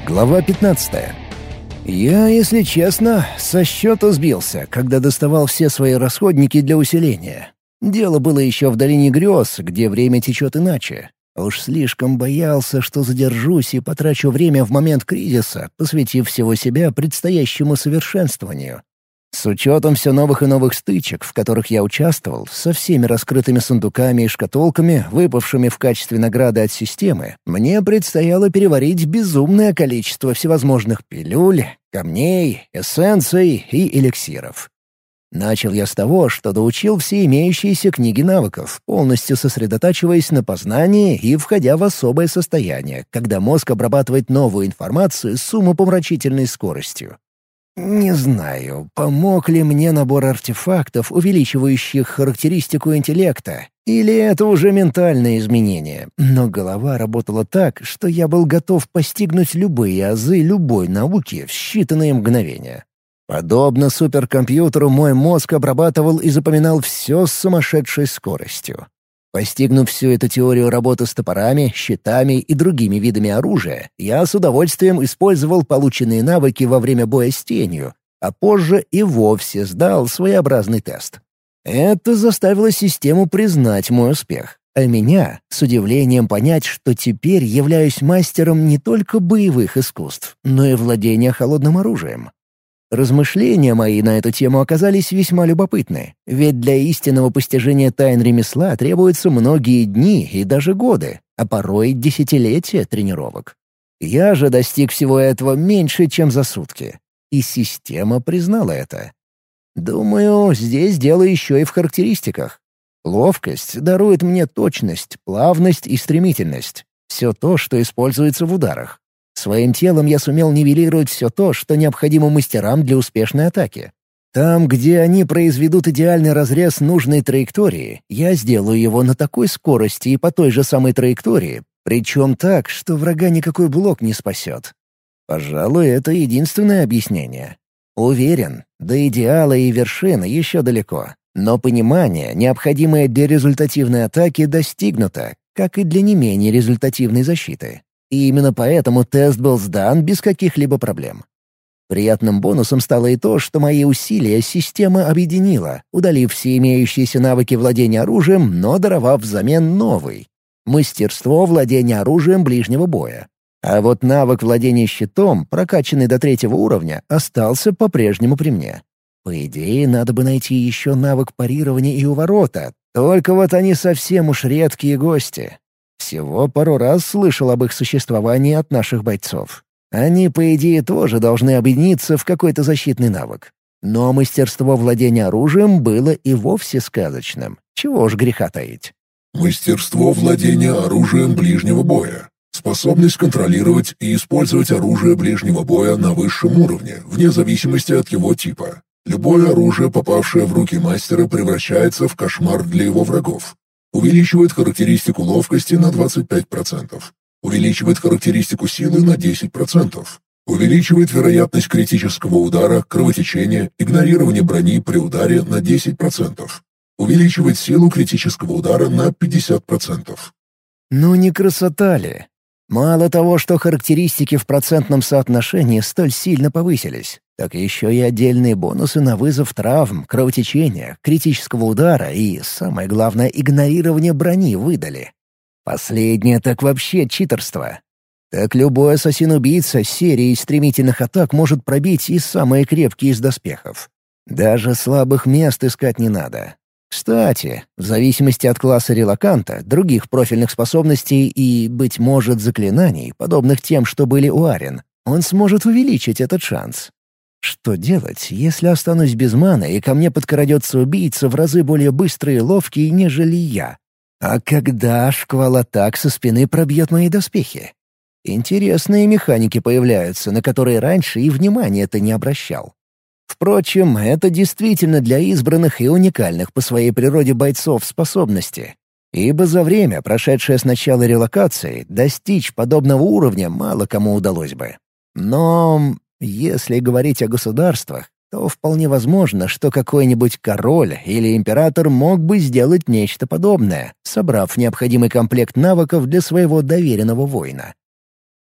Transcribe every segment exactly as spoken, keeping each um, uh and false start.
Глава пятнадцатая. Я, если честно, со счета сбился, когда доставал все свои расходники для усиления. Дело было еще в долине грез, где время течет иначе. Уж слишком боялся, что задержусь и потрачу время в момент кризиса, посвятив всего себя предстоящему совершенствованию. С учетом все новых и новых стычек, в которых я участвовал, со всеми раскрытыми сундуками и шкатулками, выпавшими в качестве награды от системы, мне предстояло переварить безумное количество всевозможных пилюль, камней, эссенций и эликсиров. Начал я с того, что доучил все имеющиеся книги навыков, полностью сосредотачиваясь на познании и входя в особое состояние, когда мозг обрабатывает новую информацию с умопомрачительной скоростью. Не знаю, помог ли мне набор артефактов, увеличивающих характеристику интеллекта, или это уже ментальное изменение, но голова работала так, что я был готов постигнуть любые азы любой науки в считанные мгновения. Подобно суперкомпьютеру мой мозг обрабатывал и запоминал все с сумасшедшей скоростью. Постигнув всю эту теорию работы с топорами, щитами и другими видами оружия, я с удовольствием использовал полученные навыки во время боя с тенью, а позже и вовсе сдал своеобразный тест. Это заставило систему признать мой успех, а меня — с удивлением понять, что теперь являюсь мастером не только боевых искусств, но и владения холодным оружием. Размышления мои на эту тему оказались весьма любопытны, ведь для истинного постижения тайн ремесла требуются многие дни и даже годы, а порой десятилетия тренировок. Я же достиг всего этого меньше, чем за сутки, и система признала это. Думаю, здесь дело еще и в характеристиках. Ловкость дарует мне точность, плавность и стремительность — все то, что используется в ударах. Своим телом я сумел нивелировать все то, что необходимо мастерам для успешной атаки. Там, где они произведут идеальный разрез нужной траектории, я сделаю его на такой скорости и по той же самой траектории, причем так, что врага никакой блок не спасет. Пожалуй, это единственное объяснение. Уверен, до идеала и вершины еще далеко, но понимание, необходимое для результативной атаки, достигнуто, как и для не менее результативной защиты. И именно поэтому тест был сдан без каких-либо проблем. Приятным бонусом стало и то, что мои усилия система объединила, удалив все имеющиеся навыки владения оружием, но даровав взамен новый — мастерство владения оружием ближнего боя. А вот навык владения щитом, прокачанный до третьего уровня, остался по-прежнему при мне. По идее, надо бы найти еще навык парирования и уворота, только вот они совсем уж редкие гости. Всего пару раз слышал об их существовании от наших бойцов. Они, по идее, тоже должны объединиться в какой-то защитный навык. Но мастерство владения оружием было и вовсе сказочным. Чего уж греха таить. Мастерство владения оружием ближнего боя. Способность контролировать и использовать оружие ближнего боя на высшем уровне, вне зависимости от его типа. Любое оружие, попавшее в руки мастера, превращается в кошмар для его врагов. Увеличивает характеристику ловкости на двадцать пять процентов. Увеличивает характеристику силы на десять процентов. Увеличивает вероятность критического удара, кровотечения, игнорирования брони при ударе на десять процентов. Увеличивает силу критического удара на пятьдесят процентов. Ну не красота ли? Мало того, что характеристики в процентном соотношении столь сильно повысились, так еще и отдельные бонусы на вызов травм, кровотечения, критического удара и, самое главное, игнорирование брони выдали. Последнее так вообще читерство. Так любой ассасин-убийца с серией стремительных атак может пробить и самые крепкие из доспехов. Даже слабых мест искать не надо. Кстати, в зависимости от класса релоканта, других профильных способностей и, быть может, заклинаний, подобных тем, что были у Арен, он сможет увеличить этот шанс. Что делать, если останусь без маны и ко мне подкрадется убийца в разы более быстрый и ловкий, нежели я? А когда шквал атак со спины пробьет мои доспехи? Интересные механики появляются, на которые раньше и внимания-то не обращал. Впрочем, это действительно для избранных и уникальных по своей природе бойцов способности. Ибо за время, прошедшее с начала релокации, достичь подобного уровня мало кому удалось бы. Но если говорить о государствах, то вполне возможно, что какой-нибудь король или император мог бы сделать нечто подобное, собрав необходимый комплект навыков для своего доверенного воина.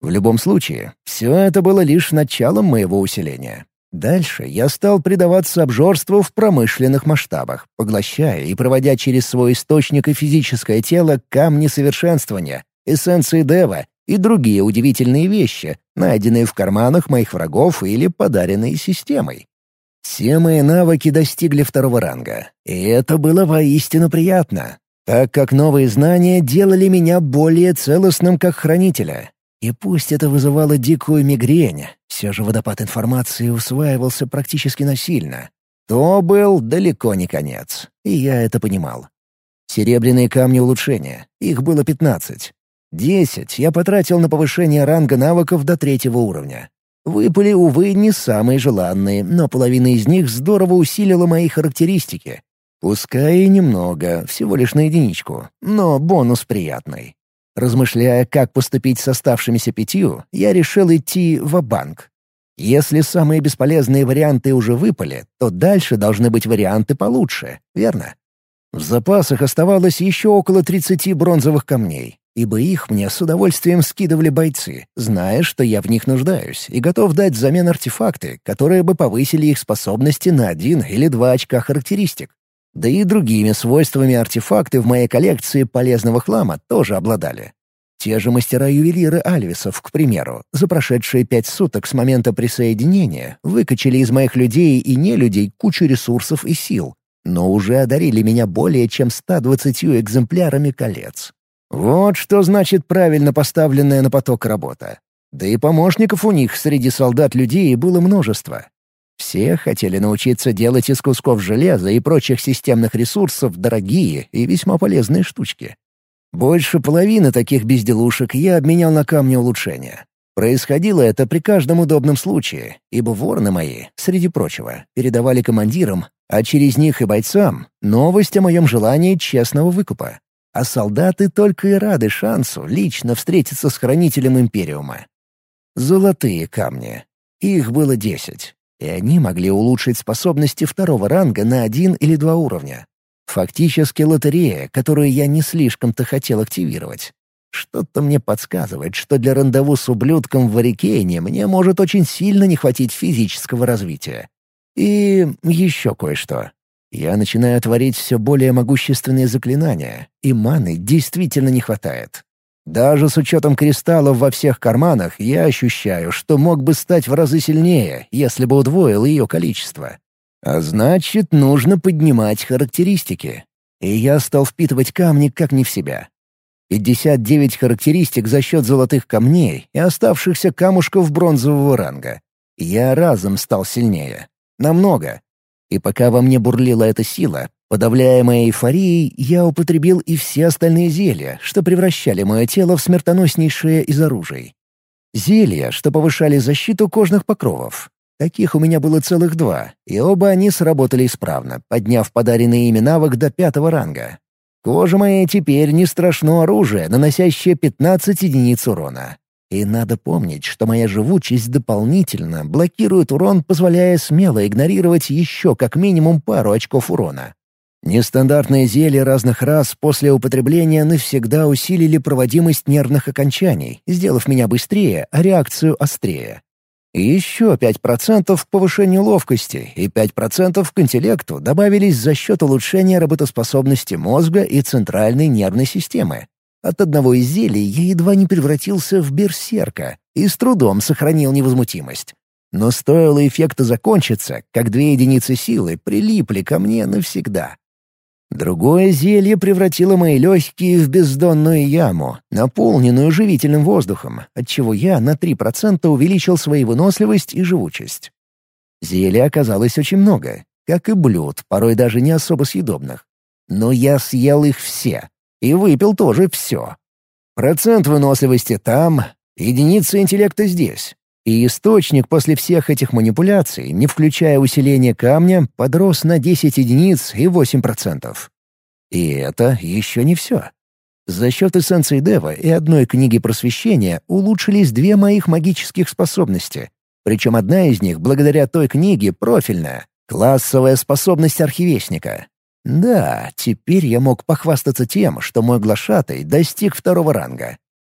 В любом случае, все это было лишь началом моего усиления. Дальше я стал предаваться обжорству в промышленных масштабах, поглощая и проводя через свой источник и физическое тело камни совершенствования, эссенции Дева и другие удивительные вещи, найденные в карманах моих врагов или подаренные системой. Все мои навыки достигли второго ранга, и это было воистину приятно, так как новые знания делали меня более целостным как хранителя. И пусть это вызывало дикую мигрень, все же водопад информации усваивался практически насильно. То был далеко не конец, и я это понимал. Серебряные камни улучшения, их было пятнадцать. Десять я потратил на повышение ранга навыков до третьего уровня. Выпали, увы, не самые желанные, но половина из них здорово усилила мои характеристики. Пускай и немного, всего лишь на единичку, но бонус приятный. Размышляя, как поступить с оставшимися пятью, я решил идти ва-банк. Если самые бесполезные варианты уже выпали, то дальше должны быть варианты получше, верно? В запасах оставалось еще около тридцати бронзовых камней, ибо их мне с удовольствием скидывали бойцы, зная, что я в них нуждаюсь, и готов дать взамен артефакты, которые бы повысили их способности на один или два очка характеристик. Да и другими свойствами артефакты в моей коллекции полезного хлама тоже обладали. Те же мастера-ювелиры Альвисов, к примеру, за прошедшие пять суток с момента присоединения выкачали из моих людей и нелюдей кучу ресурсов и сил, но уже одарили меня более чем ста двадцатью экземплярами колец. Вот что значит правильно поставленная на поток работа. Да и помощников у них среди солдат-людей было множество. Все хотели научиться делать из кусков железа и прочих системных ресурсов дорогие и весьма полезные штучки. Больше половины таких безделушек я обменял на камни улучшения. Происходило это при каждом удобном случае, ибо воины мои, среди прочего, передавали командирам, а через них и бойцам, новость о моем желании честного выкупа. А солдаты только и рады шансу лично встретиться с хранителем Империума. Золотые камни. Их было десять. И они могли улучшить способности второго ранга на один или два уровня. Фактически лотерея, которую я не слишком-то хотел активировать. Что-то мне подсказывает, что для рандеву с ублюдком в Арикейне мне может очень сильно не хватить физического развития. И еще кое-что. Я начинаю творить все более могущественные заклинания, и маны действительно не хватает. Даже с учетом кристаллов во всех карманах я ощущаю, что мог бы стать в разы сильнее, если бы удвоил ее количество. А значит, нужно поднимать характеристики. И я стал впитывать камни как не в себя. пятьдесят девять характеристик за счет золотых камней и оставшихся камушков бронзового ранга. Я разом стал сильнее. Намного. И пока во мне бурлила эта сила, подавляемая эйфорией, я употребил и все остальные зелья, что превращали мое тело в смертоноснейшее из оружий. Зелья, что повышали защиту кожных покровов. Таких у меня было целых два, и оба они сработали исправно, подняв подаренный ими навык до пятого ранга. Коже моей теперь не страшно оружие, наносящее пятнадцать единиц урона. И надо помнить, что моя живучесть дополнительно блокирует урон, позволяя смело игнорировать еще как минимум пару очков урона. Нестандартные зелья разных рас после употребления навсегда усилили проводимость нервных окончаний, сделав меня быстрее, а реакцию острее. И еще пять процентов к повышению ловкости и пять процентов к интеллекту добавились за счет улучшения работоспособности мозга и центральной нервной системы. От одного из зелий я едва не превратился в берсерка и с трудом сохранил невозмутимость. Но стоило эффекту закончиться, как две единицы силы прилипли ко мне навсегда. Другое зелье превратило мои легкие в бездонную яму, наполненную живительным воздухом, отчего я на три процента увеличил свою выносливость и живучесть. Зелий оказалось очень много, как и блюд, порой даже не особо съедобных. Но я съел их все. И выпил тоже все. Процент выносливости там, единица интеллекта здесь. И источник после всех этих манипуляций, не включая усиление камня, подрос на десять единиц и восемь процентов. И это еще не все. За счет эссенции Дева и одной книги просвещения улучшились две моих магических способности. Причем одна из них, благодаря той книге, профильная — классовая способность архивестника. Да, теперь я мог похвастаться тем, что мой глашатай достиг второго ранга.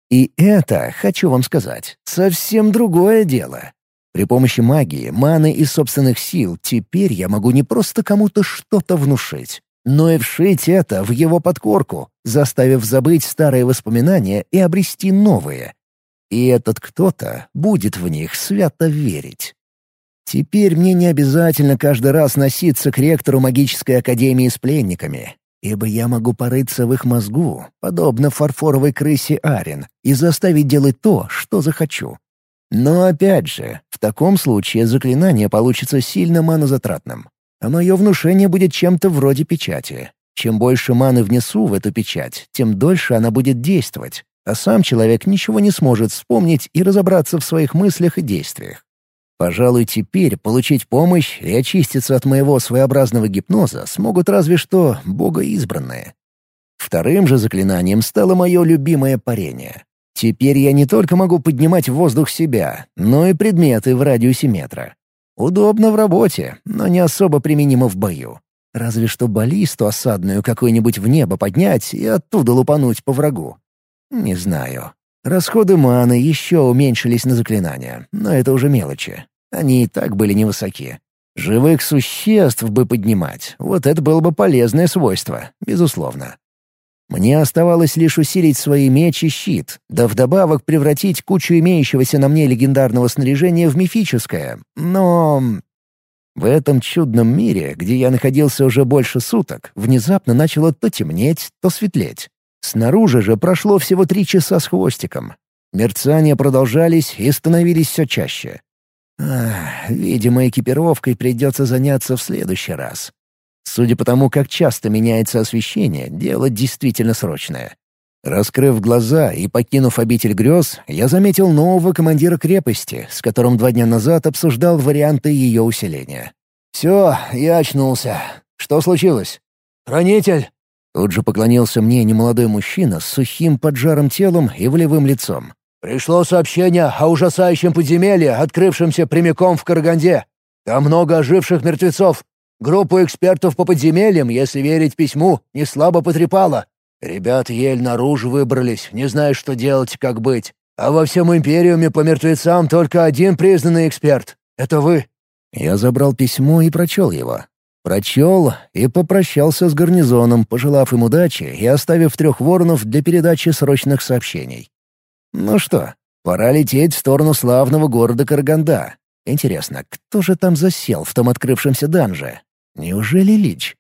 И это, хочу вам сказать, совсем другое дело. При помощи магии, маны и собственных сил теперь я могу не просто кому-то что-то внушить, но и вшить это в его подкорку, заставив забыть старые воспоминания и обрести новые. И этот кто-то будет в них свято верить. Теперь мне не обязательно каждый раз носиться к ректору магической академии с пленниками, ибо я могу порыться в их мозгу, подобно фарфоровой крысе Арен, и заставить делать то, что захочу. Но опять же, в таком случае заклинание получится сильно манозатратным, а мое внушение будет чем-то вроде печати. Чем больше маны внесу в эту печать, тем дольше она будет действовать, а сам человек ничего не сможет вспомнить и разобраться в своих мыслях и действиях. Пожалуй, теперь получить помощь и очиститься от моего своеобразного гипноза смогут разве что богоизбранные. Вторым же заклинанием стало мое любимое парение. Теперь я не только могу поднимать в воздух себя, но и предметы в радиусе метра. Удобно в работе, но не особо применимо в бою. Разве что баллисту осадную какую-нибудь в небо поднять и оттуда лупануть по врагу. Не знаю. Расходы маны еще уменьшились на заклинания, но это уже мелочи. Они и так были невысоки. Живых существ бы поднимать, вот это было бы полезное свойство, безусловно. Мне оставалось лишь усилить свои меч и щит, да вдобавок превратить кучу имеющегося на мне легендарного снаряжения в мифическое. Но в этом чудном мире, где я находился уже больше суток, внезапно начало то темнеть, то светлеть. Снаружи же прошло всего три часа с хвостиком. Мерцания продолжались и становились все чаще. Ах, видимо, экипировкой придется заняться в следующий раз. Судя по тому, как часто меняется освещение, дело действительно срочное. Раскрыв глаза и покинув обитель грез, я заметил нового командира крепости, с которым два дня назад обсуждал варианты ее усиления. «Все, я очнулся. Что случилось?» «Хранитель!» Тут же поклонился мне немолодой мужчина с сухим поджарым телом и волевым лицом. «Пришло сообщение о ужасающем подземелье, открывшемся прямиком в Караганде. Там много оживших мертвецов. Группу экспертов по подземельям, если верить письму, не слабо потрепало. Ребята еле наружу выбрались, не зная, что делать и как быть. А во всем Империуме по мертвецам только один признанный эксперт. Это вы». Я забрал письмо и прочел его. Прочел и попрощался с гарнизоном, пожелав им удачи и оставив трех воронов для передачи срочных сообщений. Ну что, пора лететь в сторону славного города Караганда. Интересно, кто же там засел в том открывшемся данже? Неужели Лич?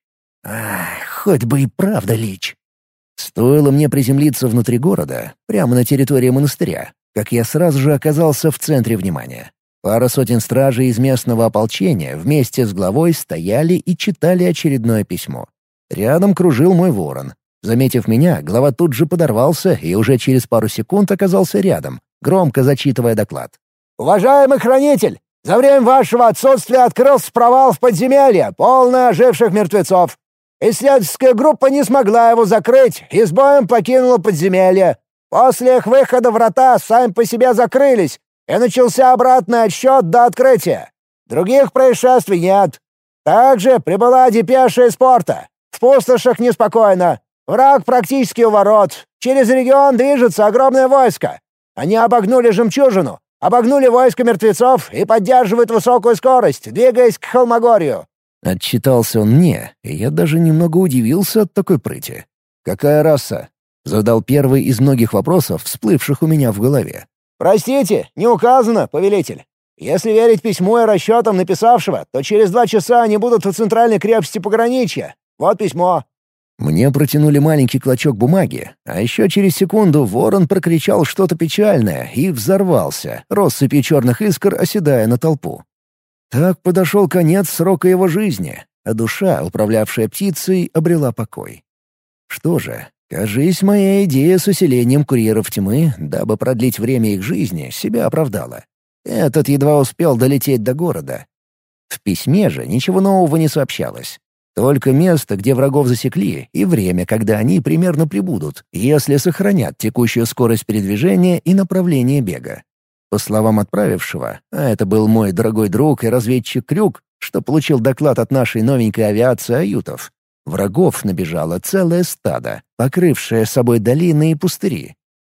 Ах, хоть бы и правда Лич. Стоило мне приземлиться внутри города, прямо на территории монастыря, как я сразу же оказался в центре внимания. Пара сотен стражей из местного ополчения вместе с главой стояли и читали очередное письмо. Рядом кружил мой ворон. Заметив меня, глава тут же подорвался и уже через пару секунд оказался рядом, громко зачитывая доклад. «Уважаемый хранитель! За время вашего отсутствия открылся провал в подземелье, полное оживших мертвецов. Исследовательская группа не смогла его закрыть и с боем покинула подземелье. После их выхода врата сами по себе закрылись, и начался обратный отсчет до открытия. Других происшествий нет. Также прибыла депеша из порта. В пустошах неспокойно. Враг практически у ворот. Через регион движется огромное войско. Они обогнули жемчужину, обогнули войско мертвецов и поддерживают высокую скорость, двигаясь к Холмогорью». Отчитался он мне, и я даже немного удивился от такой прыти. «Какая раса?» — задал первый из многих вопросов, всплывших у меня в голове. «Простите, не указано, повелитель. Если верить письму и расчетам написавшего, то через два часа они будут в центральной крепости пограничья. Вот письмо». Мне протянули маленький клочок бумаги, а еще через секунду ворон прокричал что-то печальное и взорвался, россыпью черных искр оседая на толпу. Так подошел конец срока его жизни, а душа, управлявшая птицей, обрела покой. Что же, кажись, моя идея с усилением курьеров тьмы, дабы продлить время их жизни, себя оправдала. Этот едва успел долететь до города. В письме же ничего нового не сообщалось. Только место, где врагов засекли, и время, когда они примерно прибудут, если сохранят текущую скорость передвижения и направление бега. По словам отправившего, а это был мой дорогой друг и разведчик Крюк, что получил доклад от нашей новенькой авиации аютов, врагов набежало целое стадо, покрывшее собой долины и пустыри.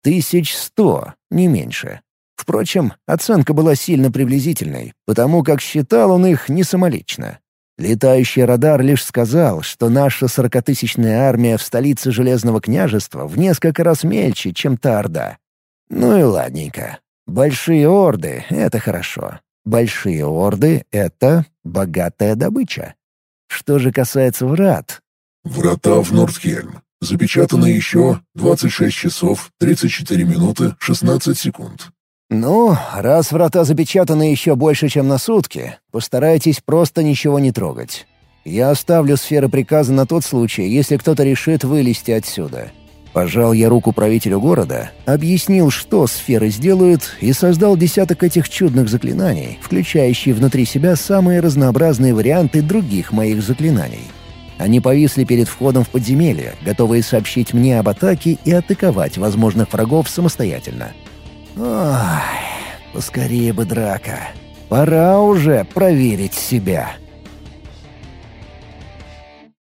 Тысяч сто, не меньше. Впрочем, оценка была сильно приблизительной, потому как считал он их не самолично. Летающий радар лишь сказал, что наша сорокатысячная армия в столице Железного княжества в несколько раз мельче, чем та орда. Ну и ладненько. Большие орды — это хорошо. Большие орды — это богатая добыча. Что же касается врат... Врата в Нордхельм. Запечатано еще двадцать шесть часов тридцать четыре минуты шестнадцать секунд. Ну, раз врата запечатаны еще больше, чем на сутки, постарайтесь просто ничего не трогать. Я оставлю сферы приказа на тот случай, если кто-то решит вылезти отсюда. Пожал я руку правителю города, объяснил, что сферы сделают, и создал десяток этих чудных заклинаний, включающие внутри себя самые разнообразные варианты других моих заклинаний. Они повисли перед входом в подземелье, готовые сообщить мне об атаке и атаковать возможных врагов самостоятельно. Ой, поскорее бы драка. Пора уже проверить себя.